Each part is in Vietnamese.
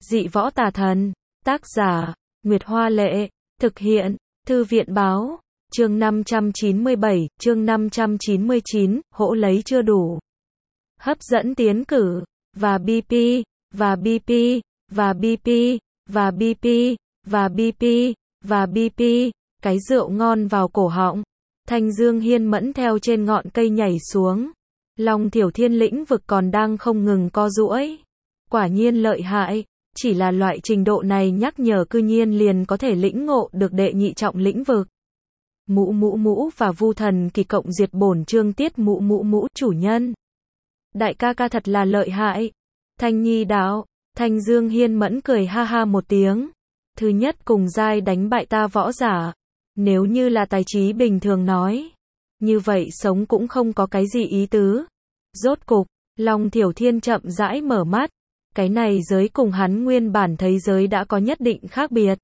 Dị võ tà thần. Tác giả, Nguyệt Hoa Lệ. Thực hiện, Thư viện Báo. Chương 597, chương 599, hỗ lấy chưa đủ. Hấp dẫn tiến cử. Và BP, và BP, và BP, và BP, và BP, và BP. Cái rượu ngon vào cổ họng. Thanh Dương Hiên Mẫn theo trên ngọn cây nhảy xuống. Long Thiểu Thiên lĩnh vực còn đang không ngừng co duỗi. Quả nhiên lợi hại. Chỉ là loại trình độ này nhắc nhở cư nhiên liền có thể lĩnh ngộ được đệ nhị trọng lĩnh vực. Mũ mũ mũ và Vu Thần Kỳ cộng diệt bổn chương tiết mũ mũ mũ chủ nhân. Đại ca ca thật là lợi hại. Thanh Nhi đạo. Thanh Dương Hiên Mẫn cười ha ha một tiếng. Thứ nhất cùng giai đánh bại ta võ giả. Nếu như là tài trí bình thường nói. Như vậy sống cũng không có cái gì ý tứ. Rốt cục, Long Thiểu Thiên chậm rãi mở mắt. Cái này giới cùng hắn nguyên bản thấy giới đã có nhất định khác biệt.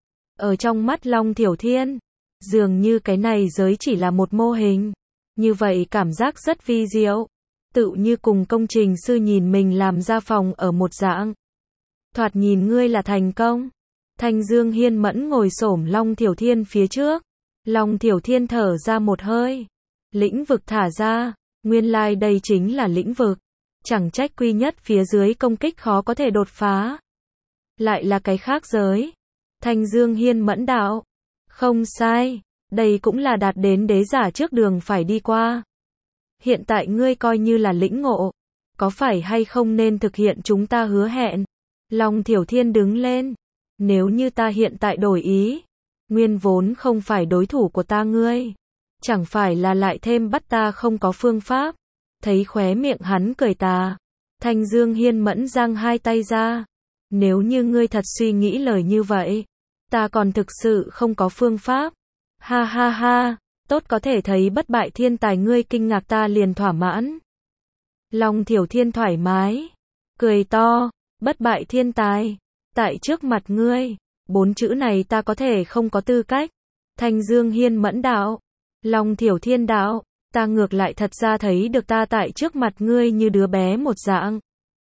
Ở trong mắt Long Thiểu Thiên, dường như cái này giới chỉ là một mô hình. Như vậy cảm giác rất vi diệu. Tự như cùng công trình sư nhìn mình làm ra phòng ở một dạng. Thoạt nhìn ngươi là thành công. Thanh Dương Hiên Mẫn ngồi xổm Long Thiểu Thiên phía trước. Long Thiểu Thiên thở ra một hơi. Lĩnh vực thả ra. Nguyên lai đây chính là lĩnh vực. Chẳng trách quy nhất phía dưới công kích khó có thể đột phá. Lại là cái khác giới. Thanh Dương Hiên Mẫn đạo. Không sai. Đây cũng là đạt đến đế giả trước đường phải đi qua. Hiện tại ngươi coi như là lĩnh ngộ. Có phải hay không nên thực hiện chúng ta hứa hẹn? Long Thiểu Thiên đứng lên. Nếu như ta hiện tại đổi ý. Nguyên vốn không phải đối thủ của ta ngươi. Chẳng phải là lại thêm bắt ta không có phương pháp. Thấy khóe miệng hắn cười tà. Thanh Dương Hiên Mẫn giang hai tay ra. Nếu như ngươi thật suy nghĩ lời như vậy. Ta còn thực sự không có phương pháp. Ha ha ha. Tốt có thể thấy bất bại thiên tài ngươi kinh ngạc ta liền thỏa mãn. Long Thiểu Thiên thoải mái. Cười to. Bất bại thiên tài. Tại trước mặt ngươi. 4 chữ này ta có thể không có tư cách. Thanh Dương Hiên Mẫn đạo. Long Thiểu Thiên đạo. Ta ngược lại thật ra thấy được ta tại trước mặt ngươi như đứa bé một dạng.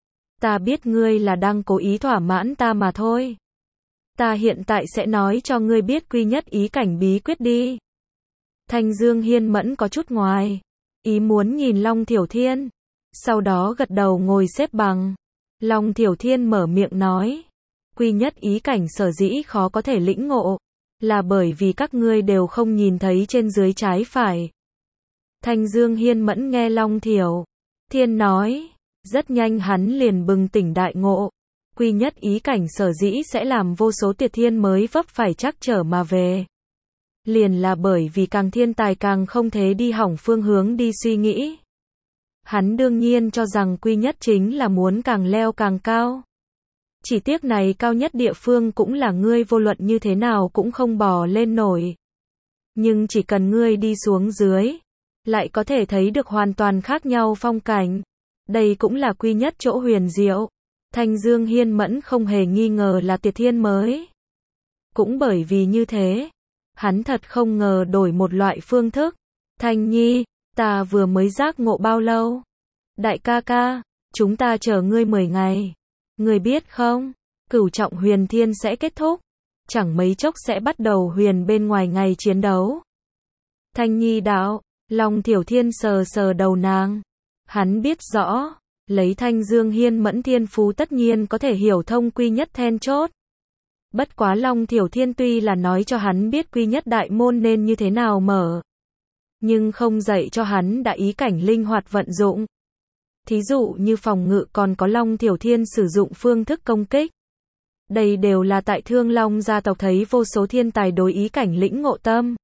Ta biết ngươi là đang cố ý thỏa mãn ta mà thôi. Ta hiện tại sẽ nói cho ngươi biết quy nhất ý cảnh bí quyết đi. Thanh Dương Hiên Mẫn có chút ngoài. Ý muốn nhìn Long Thiểu Thiên. Sau đó gật đầu ngồi xếp bằng. Long Thiểu Thiên mở miệng nói. Quy nhất ý cảnh sở dĩ khó có thể lĩnh ngộ. Là bởi vì các ngươi đều không nhìn thấy trên dưới trái phải. Thanh Dương Hiên Mẫn nghe Long Thiểu Thiên nói. Rất nhanh hắn liền bừng tỉnh đại ngộ. Quy nhất ý cảnh sở dĩ sẽ làm vô số tiệt thiên mới vấp phải trắc trở mà về. Liền là bởi vì càng thiên tài càng không thể đi hỏng phương hướng đi suy nghĩ. Hắn đương nhiên cho rằng quy nhất chính là muốn càng leo càng cao. Chỉ tiếc này cao nhất địa phương cũng là ngươi vô luận như thế nào cũng không bò lên nổi. Nhưng chỉ cần ngươi đi xuống dưới, lại có thể thấy được hoàn toàn khác nhau phong cảnh. Đây cũng là quy nhất chỗ huyền diệu. Thanh Dương Hiên Mẫn không hề nghi ngờ là tiệt thiên mới. Cũng bởi vì như thế, hắn thật không ngờ đổi một loại phương thức. Thanh Nhi, ta vừa mới giác ngộ bao lâu? Đại ca ca, chúng ta chờ ngươi 10 ngày. Ngươi biết không, cửu trọng huyền thiên sẽ kết thúc. Chẳng mấy chốc sẽ bắt đầu huyền bên ngoài ngày chiến đấu. Thanh Nhi đạo. Long Thiểu Thiên sờ sờ đầu nàng. Hắn biết rõ, lấy Thanh Dương Hiên Mẫn thiên phú tất nhiên có thể hiểu thông quy nhất then chốt. Bất quá Long Thiểu Thiên tuy là nói cho hắn biết quy nhất đại môn nên như thế nào mở. Nhưng không dạy cho hắn đã ý cảnh linh hoạt vận dụng. Thí dụ như phòng ngự còn có Long Thiểu Thiên sử dụng phương thức công kích. Đây đều là tại Thương Long gia tộc thấy vô số thiên tài đối ý cảnh lĩnh ngộ tâm.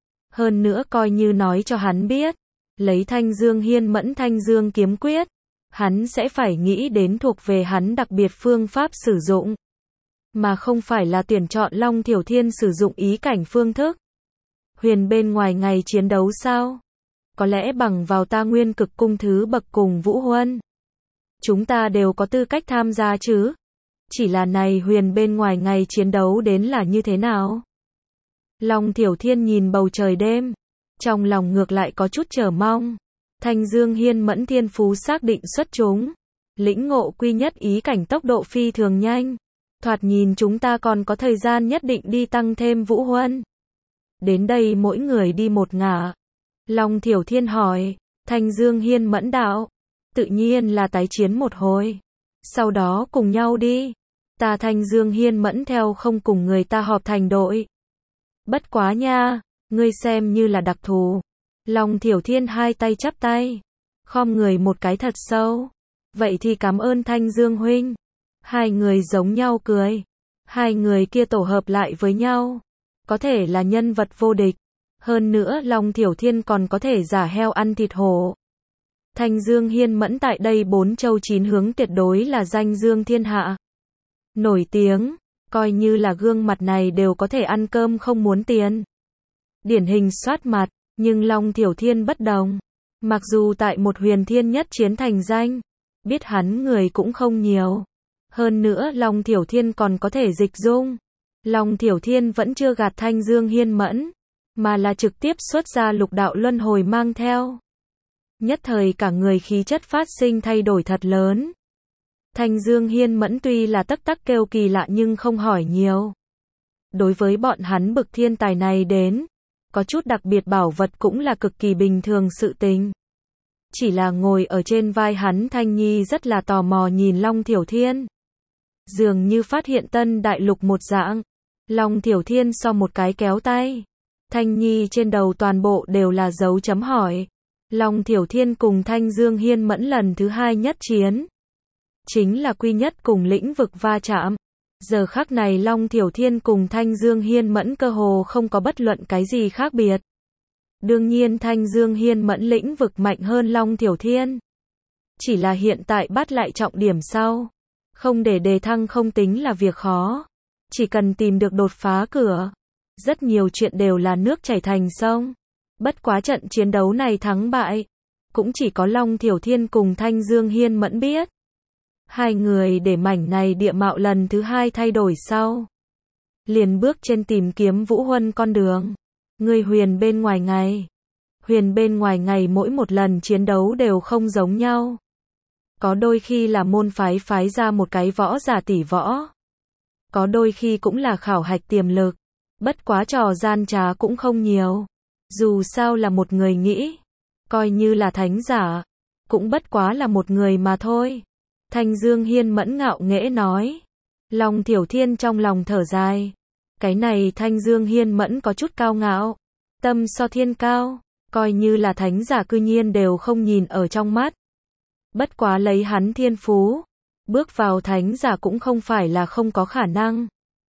Hơn nữa coi như nói cho hắn biết, lấy Thanh Dương Hiên Mẫn Thanh Dương kiếm quyết, hắn sẽ phải nghĩ đến thuộc về hắn đặc biệt phương pháp sử dụng, mà không phải là tuyển chọn Long Thiểu Thiên sử dụng ý cảnh phương thức. Huyền bên ngoài ngày chiến đấu sao? Có lẽ bằng vào ta nguyên cực cung thứ bậc cùng Vũ Huân, chúng ta đều có tư cách tham gia chứ? Chỉ là này huyền bên ngoài ngày chiến đấu đến là như thế nào? Long Thiểu Thiên nhìn bầu trời đêm, trong lòng ngược lại có chút chờ mong. Thanh Dương Hiên Mẫn thiên phú xác định xuất chúng, lĩnh ngộ quy nhất ý cảnh tốc độ phi thường nhanh. Thoạt nhìn chúng ta còn có thời gian nhất định đi tăng thêm vũ huân. Đến đây mỗi người đi một ngả. Long Thiểu Thiên hỏi, Thanh Dương Hiên Mẫn đạo, tự nhiên là tái chiến một hồi. Sau đó cùng nhau đi. Ta Thanh Dương Hiên Mẫn theo không cùng người ta họp thành đội. Bất quá nha, ngươi xem như là đặc thù. Long Thiểu Thiên hai tay chắp tay, khom người một cái thật sâu. Vậy thì cảm ơn Thanh Dương huynh. Hai người giống nhau cười. Hai người kia tổ hợp lại với nhau, có thể là nhân vật vô địch. Hơn nữa Long Thiểu Thiên còn có thể giả heo ăn thịt hổ. Thanh Dương Hiên Mẫn tại đây 4 châu 9 hướng tuyệt đối là danh dương thiên hạ. Nổi tiếng, coi như là gương mặt này đều có thể ăn cơm không muốn tiền. Điển hình soát mặt, nhưng Long Thiểu Thiên bất đồng. Mặc dù tại một huyền thiên nhất chiến thành danh, biết hắn người cũng không nhiều. Hơn nữa Long Thiểu Thiên còn có thể dịch dung. Long Thiểu Thiên vẫn chưa gạt Thanh Dương Hiên Mẫn, mà là trực tiếp xuất ra lục đạo luân hồi mang theo. Nhất thời cả người khí chất phát sinh thay đổi thật lớn. Thanh Dương Hiên Mẫn tuy là tắc tắc kêu kỳ lạ nhưng không hỏi nhiều. Đối với bọn hắn bực thiên tài này đến, có chút đặc biệt bảo vật cũng là cực kỳ bình thường sự tình. Chỉ là ngồi ở trên vai hắn Thanh Nhi rất là tò mò nhìn Long Thiểu Thiên. Dường như phát hiện tân đại lục một dạng. Long Thiểu Thiên so một cái kéo tay. Thanh Nhi trên đầu toàn bộ đều là dấu chấm hỏi. Long Thiểu Thiên cùng Thanh Dương Hiên Mẫn lần thứ hai nhất chiến. Chính là quy nhất cùng lĩnh vực va chạm. Giờ khắc này Long Thiểu Thiên cùng Thanh Dương Hiên Mẫn cơ hồ không có bất luận cái gì khác biệt. Đương nhiên Thanh Dương Hiên Mẫn lĩnh vực mạnh hơn Long Thiểu Thiên. Chỉ là hiện tại bắt lại trọng điểm sau. Không để đề thăng không tính là việc khó. Chỉ cần tìm được đột phá cửa. Rất nhiều chuyện đều là nước chảy thành sông. Bất quá trận chiến đấu này thắng bại, cũng chỉ có Long Thiểu Thiên cùng Thanh Dương Hiên Mẫn biết. Hai người để mảnh này địa mạo lần thứ hai thay đổi sau. Liền bước trên tìm kiếm vũ huân con đường. Người huyền bên ngoài ngày. Huyền bên ngoài ngày mỗi một lần chiến đấu đều không giống nhau. Có đôi khi là môn phái phái ra một cái võ giả tỷ võ. Có đôi khi cũng là khảo hạch tiềm lực. Bất quá trò gian trá cũng không nhiều. Dù sao là một người nghĩ. Coi như là thánh giả. Cũng bất quá là một người mà thôi. Thanh Dương Hiên Mẫn ngạo nghễ nói. Long Thiểu Thiên trong lòng thở dài. Cái này Thanh Dương Hiên Mẫn có chút cao ngạo. Tâm so thiên cao. Coi như là thánh giả cư nhiên đều không nhìn ở trong mắt. Bất quá lấy hắn thiên phú. Bước vào thánh giả cũng không phải là không có khả năng.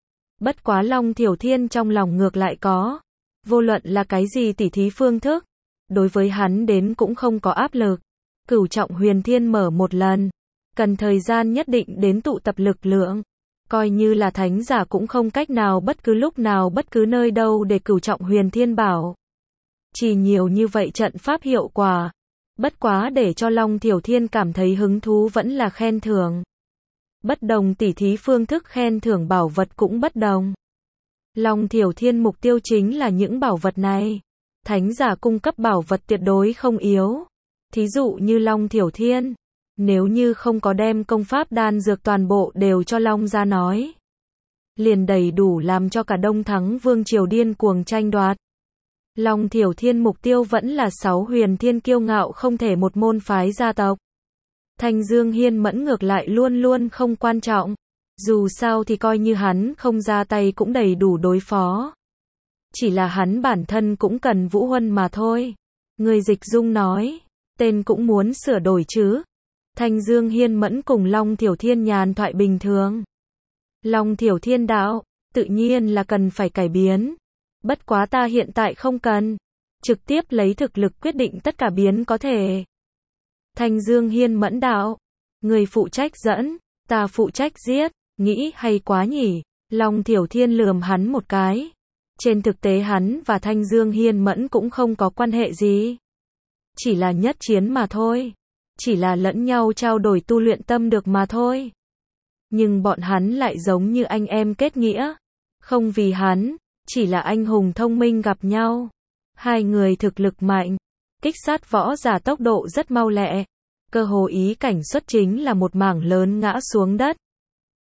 Bất quá Long Thiểu Thiên trong lòng ngược lại có. Vô luận là cái gì tỉ thí phương thức. Đối với hắn đến cũng không có áp lực. Cửu trọng huyền thiên mở một lần. Cần thời gian nhất định đến tụ tập lực lượng. Coi như là thánh giả cũng không cách nào bất cứ lúc nào bất cứ nơi đâu để cửu trọng huyền thiên bảo. Chỉ nhiều như vậy trận pháp hiệu quả. Bất quá để cho Long Thiểu Thiên cảm thấy hứng thú vẫn là khen thưởng. Bất đồng tỉ thí phương thức khen thưởng bảo vật cũng bất đồng. Long Thiểu Thiên mục tiêu chính là những bảo vật này. Thánh giả cung cấp bảo vật tuyệt đối không yếu. Thí dụ như Long Thiểu Thiên. Nếu như không có đem công pháp đan dược toàn bộ đều cho Long gia nói. Liền đầy đủ làm cho cả Đông Thắng Vương Triều điên cuồng tranh đoạt. Long Thiểu Thiên mục tiêu vẫn là 6 huyền thiên kiêu ngạo không thể một môn phái gia tộc. Thanh Dương Hiên Mẫn ngược lại luôn luôn không quan trọng. Dù sao thì coi như hắn không ra tay cũng đầy đủ đối phó. Chỉ là hắn bản thân cũng cần vũ huân mà thôi. Người dịch dung nói, tên cũng muốn sửa đổi chứ. Thanh Dương Hiên Mẫn cùng Long Thiểu Thiên nhàn thoại bình thường. Long Thiểu Thiên đạo, tự nhiên là cần phải cải biến. Bất quá ta hiện tại không cần. Trực tiếp lấy thực lực quyết định tất cả biến có thể. Thanh Dương Hiên Mẫn đạo, người phụ trách dẫn, ta phụ trách giết, nghĩ hay quá nhỉ. Long Thiểu Thiên lườm hắn một cái. Trên thực tế hắn và Thanh Dương Hiên Mẫn cũng không có quan hệ gì. Chỉ là nhất chiến mà thôi. Chỉ là lẫn nhau trao đổi tu luyện tâm được mà thôi. Nhưng bọn hắn lại giống như anh em kết nghĩa. Không vì hắn, chỉ là anh hùng thông minh gặp nhau. Hai người thực lực mạnh, kích sát võ giả tốc độ rất mau lẹ. Cơ hồ ý cảnh xuất chính là một mảng lớn ngã xuống đất.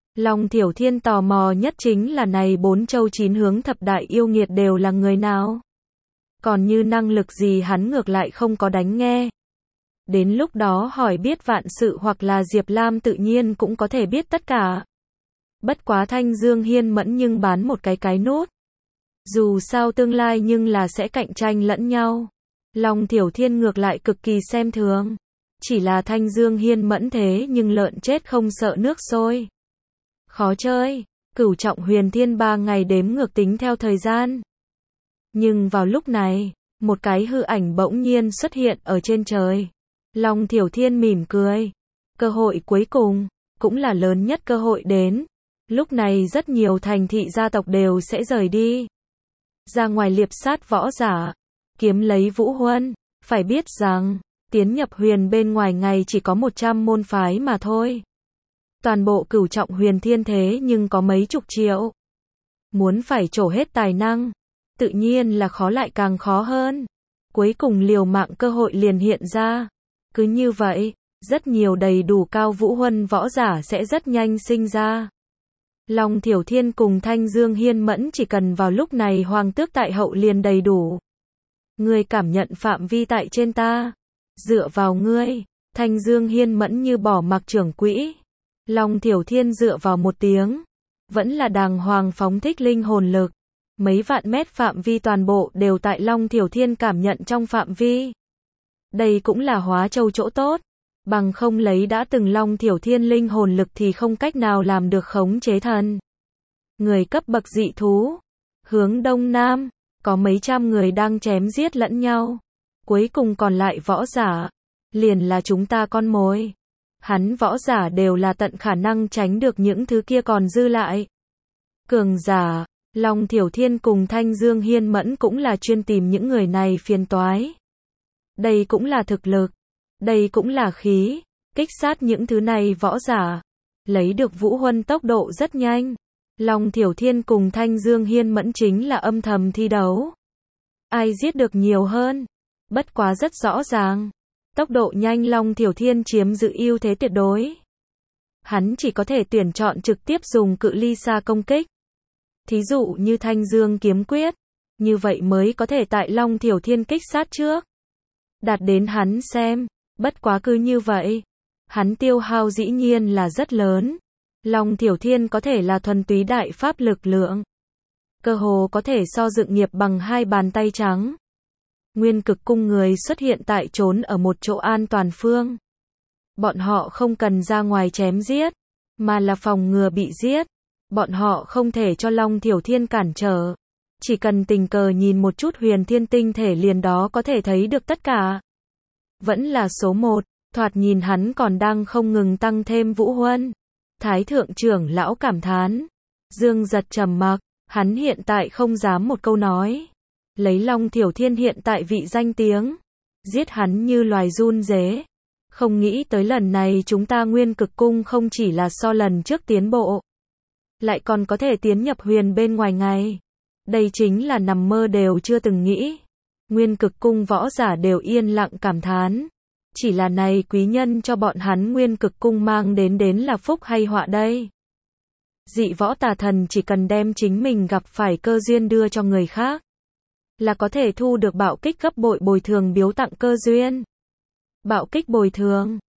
Long Thiểu Thiên tò mò nhất chính là này 4 châu 9 hướng thập đại yêu nghiệt đều là người nào. Còn như năng lực gì hắn ngược lại không có đánh nghe. Đến lúc đó hỏi biết vạn sự hoặc là Diệp Lam tự nhiên cũng có thể biết tất cả. Bất quá Thanh Dương Hiên Mẫn nhưng bán một cái nốt. Dù sao tương lai nhưng là sẽ cạnh tranh lẫn nhau. Long Thiểu Thiên ngược lại cực kỳ xem thường. Chỉ là Thanh Dương Hiên Mẫn thế nhưng lợn chết không sợ nước sôi. Khó chơi. Cửu trọng huyền thiên 3 ngày đếm ngược tính theo thời gian. Nhưng vào lúc này, một cái hư ảnh bỗng nhiên xuất hiện ở trên trời. Long Thiểu Thiên mỉm cười. Cơ hội cuối cùng, cũng là lớn nhất cơ hội đến. Lúc này rất nhiều thành thị gia tộc đều sẽ rời đi. Ra ngoài liệp sát võ giả. Kiếm lấy vũ huân. Phải biết rằng, tiến nhập huyền bên ngoài ngày chỉ có 100 môn phái mà thôi. Toàn bộ cửu trọng huyền thiên thế nhưng có mấy chục triệu. Muốn phải trổ hết tài năng, tự nhiên là khó lại càng khó hơn. Cuối cùng liều mạng cơ hội liền hiện ra. Cứ như vậy, rất nhiều đầy đủ cao vũ huân võ giả sẽ rất nhanh sinh ra. Long Thiểu Thiên cùng Thanh Dương Hiên Mẫn chỉ cần vào lúc này hoàng tước tại hậu liền đầy đủ. Ngươi cảm nhận phạm vi tại trên ta. Dựa vào ngươi, Thanh Dương Hiên Mẫn như bỏ mặc trưởng quỹ. Long Thiểu Thiên dựa vào một tiếng. Vẫn là đàng hoàng phóng thích linh hồn lực. Mấy vạn mét phạm vi toàn bộ đều tại Long Thiểu Thiên cảm nhận trong phạm vi. Đây cũng là Hóa Châu chỗ tốt. Bằng không lấy đã từng Long Thiểu Thiên linh hồn lực thì không cách nào làm được khống chế thần. Người cấp bậc dị thú. Hướng đông nam, có mấy trăm người đang chém giết lẫn nhau. Cuối cùng còn lại võ giả. Liền là chúng ta con mồi. Hắn võ giả đều là tận khả năng tránh được những thứ kia còn dư lại. Cường giả, Long Thiểu Thiên cùng Thanh Dương Hiên Mẫn cũng là chuyên tìm những người này phiền toái. Đây cũng là thực lực. Đây cũng là khí. Kích sát những thứ này võ giả. Lấy được vũ huân tốc độ rất nhanh. Long Thiểu Thiên cùng Thanh Dương Hiên Mẫn chính là âm thầm thi đấu. Ai giết được nhiều hơn? Bất quá rất rõ ràng. Tốc độ nhanh Long Thiểu Thiên chiếm giữ ưu thế tuyệt đối. Hắn chỉ có thể tuyển chọn trực tiếp dùng cự ly xa công kích. Thí dụ như Thanh Dương kiếm quyết. Như vậy mới có thể tại Long Thiểu Thiên kích sát trước. Đạt đến hắn xem. Bất quá cứ như vậy. Hắn tiêu hao dĩ nhiên là rất lớn. Long Thiểu Thiên có thể là thuần túy đại pháp lực lượng. Cơ hồ có thể so dựng nghiệp bằng hai bàn tay trắng. Nguyên cực cung người xuất hiện tại trốn ở một chỗ an toàn phương. Bọn họ không cần ra ngoài chém giết, mà là phòng ngừa bị giết. Bọn họ không thể cho Long Thiểu Thiên cản trở. Chỉ cần tình cờ nhìn một chút huyền thiên tinh thể liền đó có thể thấy được tất cả. Vẫn là số 1, thoạt nhìn hắn còn đang không ngừng tăng thêm vũ huân. Thái thượng trưởng lão cảm thán. Dương Giật trầm mặc, hắn hiện tại không dám một câu nói. Lấy Long Thiểu Thiên hiện tại vị danh tiếng, giết hắn như loài run rế. Không nghĩ tới lần này chúng ta Nguyên Cực Cung không chỉ là so lần trước tiến bộ, lại còn có thể tiến nhập huyền bên ngoài ngày. Đây chính là nằm mơ đều chưa từng nghĩ. Nguyên Cực Cung võ giả đều yên lặng cảm thán. Chỉ là này quý nhân cho bọn hắn Nguyên Cực Cung mang đến là phúc hay họa đây? Dị võ tà thần chỉ cần đem chính mình gặp phải cơ duyên đưa cho người khác, là có thể thu được bạo kích gấp bội bồi thường biếu tặng cơ duyên. Bạo kích bồi thường,